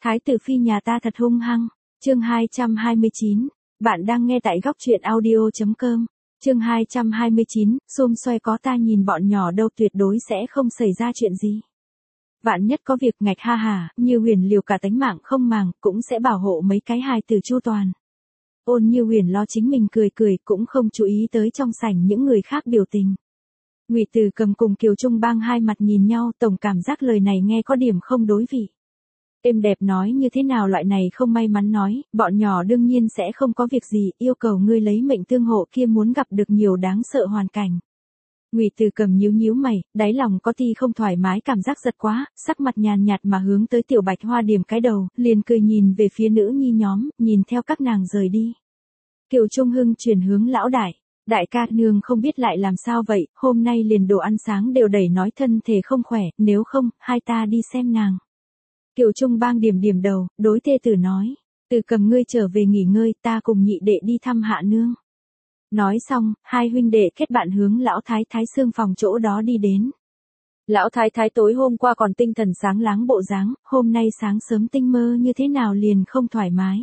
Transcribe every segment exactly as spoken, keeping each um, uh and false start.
Thái tử phi nhà ta thật hung hăng. Chương hai trăm hai mươi chín. Bạn đang nghe tại góc truyện audio chấm com. Chương hai trăm hai mươi chín, xôm xoay có ta nhìn bọn nhỏ đâu, tuyệt đối sẽ không xảy ra chuyện gì. Vạn nhất có việc ngạch ha hà, Như Huyền liều cả tánh mạng không màng, cũng sẽ bảo hộ mấy cái hài tử chu toàn. Ôn Như Huyền lo chính mình cười cười, cũng không chú ý tới trong sảnh những người khác biểu tình. Ngụy Từ Cầm cùng Kiều Trung Bang hai mặt nhìn nhau, tổng cảm giác lời này nghe có điểm không đối vị. Êm đẹp nói như thế nào loại này không may mắn nói, bọn nhỏ đương nhiên sẽ không có việc gì, yêu cầu ngươi lấy mệnh tương hộ kia muốn gặp được nhiều đáng sợ hoàn cảnh. Ngụy Từ Cầm nhíu nhíu mày, đáy lòng có ti không thoải mái, cảm giác giật quá, sắc mặt nhàn nhạt mà hướng tới Tiểu Bạch Hoa điểm cái đầu, liền cười nhìn về phía nữ nhi nhóm, nhìn theo các nàng rời đi. Kiều Trung Hưng chuyển hướng lão đại. Đại ca, nương không biết lại làm sao vậy, hôm nay liền đồ ăn sáng đều đẩy nói thân thể không khỏe, nếu không, hai ta đi xem nàng. Kiều Trung Bang điểm điểm đầu, đối thê tử nói, Từ Cầm ngươi trở về nghỉ ngơi, ta cùng nhị đệ đi thăm hạ nương. Nói xong, hai huynh đệ kết bạn hướng lão thái thái xương phòng chỗ đó đi đến. Lão thái thái tối hôm qua còn tinh thần sáng láng bộ dáng, hôm nay sáng sớm tinh mơ như thế nào liền không thoải mái.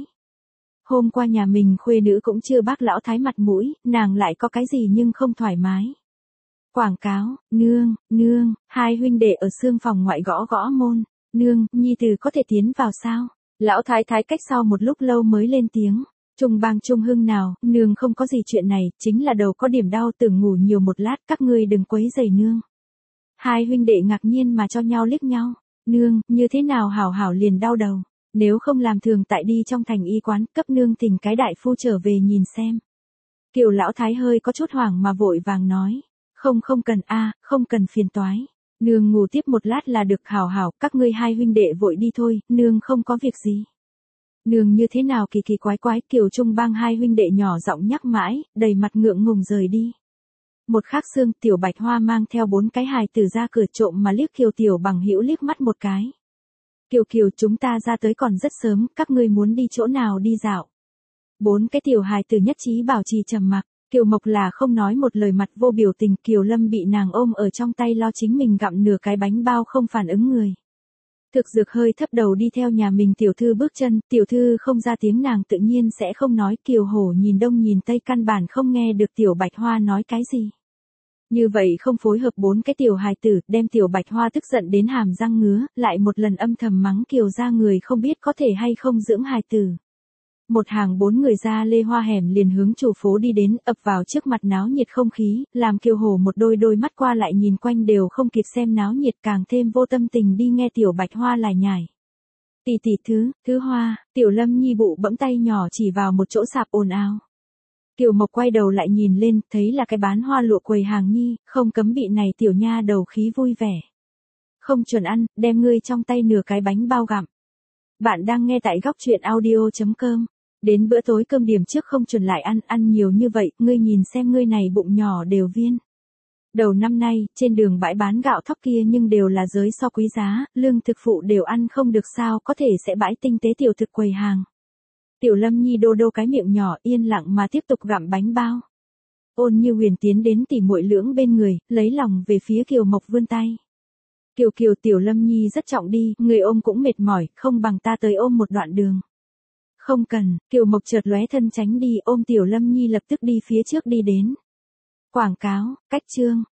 Hôm qua nhà mình khuê nữ cũng chưa bác lão thái mặt mũi, nàng lại có cái gì nhưng không thoải mái. Quảng cáo, nương, nương, hai huynh đệ ở xương phòng ngoại gõ gõ môn, nương, nhi tử có thể tiến vào sao? Lão thái thái cách sau một lúc lâu mới lên tiếng, Trung Bang Trung Hưng nào, nương không có gì chuyện này, chính là đầu có điểm đau, tưởng ngủ nhiều một lát, các ngươi đừng quấy rầy nương. Hai huynh đệ ngạc nhiên mà cho nhau liếc nhau, nương, như thế nào hảo hảo liền đau đầu. Nếu không làm thường tại đi trong thành y quán, cấp nương thỉnh cái đại phu trở về nhìn xem. Kiều lão thái hơi có chút hoảng mà vội vàng nói, không không cần a, không cần phiền toái. Nương ngủ tiếp một lát là được, hảo hảo, các ngươi hai huynh đệ vội đi thôi, nương không có việc gì. Nương như thế nào kỳ kỳ quái quái, Kiều Trung Bang hai huynh đệ nhỏ giọng nhắc mãi, đầy mặt ngượng ngùng rời đi. Một khắc xương, Tiểu Bạch Hoa mang theo bốn cái hài tử ra cửa trộm mà liếc Kiều Tiểu Bằng Hữu liếc mắt một cái. Kiều Kiều, chúng ta ra tới còn rất sớm, các ngươi muốn đi chỗ nào đi dạo. Bốn cái tiểu hài tử nhất trí bảo trì trầm mặc, Kiều Mộc là không nói một lời, mặt vô biểu tình, Kiều Lâm bị nàng ôm ở trong tay lo chính mình gặm nửa cái bánh bao không phản ứng người. Thực Dược hơi thấp đầu đi theo nhà mình tiểu thư bước chân, tiểu thư không ra tiếng nàng tự nhiên sẽ không nói, Kiều Hổ nhìn đông nhìn tây căn bản không nghe được Tiểu Bạch Hoa nói cái gì. Như vậy không phối hợp bốn cái tiểu hài tử, đem Tiểu Bạch Hoa tức giận đến hàm răng ngứa, lại một lần âm thầm mắng Kiều ra người không biết có thể hay không dưỡng hài tử. Một hàng bốn người ra lê hoa hẻm liền hướng chủ phố đi đến, ập vào trước mặt náo nhiệt không khí, làm Kiều Hổ một đôi đôi mắt qua lại nhìn quanh đều không kịp xem náo nhiệt, càng thêm vô tâm tình đi nghe Tiểu Bạch Hoa lải nhải. Tỷ tỷ thứ, thứ Hoa, Tiểu Lâm Nhi bụ bẫm tay nhỏ chỉ vào một chỗ sạp ồn ào. Kiều Mộc quay đầu lại nhìn lên, thấy là cái bán hoa lụa quầy hàng nhi, không cấm bị này tiểu nha đầu khí vui vẻ. Không chuẩn ăn, đem ngươi trong tay nửa cái bánh bao gặm. Bạn đang nghe tại góc truyện audio chấm com. Đến bữa tối cơm điểm trước không chuẩn lại ăn, ăn nhiều như vậy, ngươi nhìn xem ngươi này bụng nhỏ đều viên. Đầu năm nay, trên đường bãi bán gạo thóc kia nhưng đều là giới so quý giá, lương thực phụ đều ăn không được sao có thể sẽ bãi tinh tế tiểu thực quầy hàng. Tiểu Lâm Nhi đô đô cái miệng nhỏ yên lặng mà tiếp tục gặm bánh bao. Ôn Như Huyền tiến đến tỉ muội lưỡng bên người, lấy lòng về phía Kiều Mộc vươn tay. Kiều Kiều, Tiểu Lâm Nhi rất trọng đi, người ôm cũng mệt mỏi, không bằng ta tới ôm một đoạn đường. Không cần, Kiều Mộc chợt lóe thân tránh đi, ôm Tiểu Lâm Nhi lập tức đi phía trước đi đến. Quảng cáo, cách chương,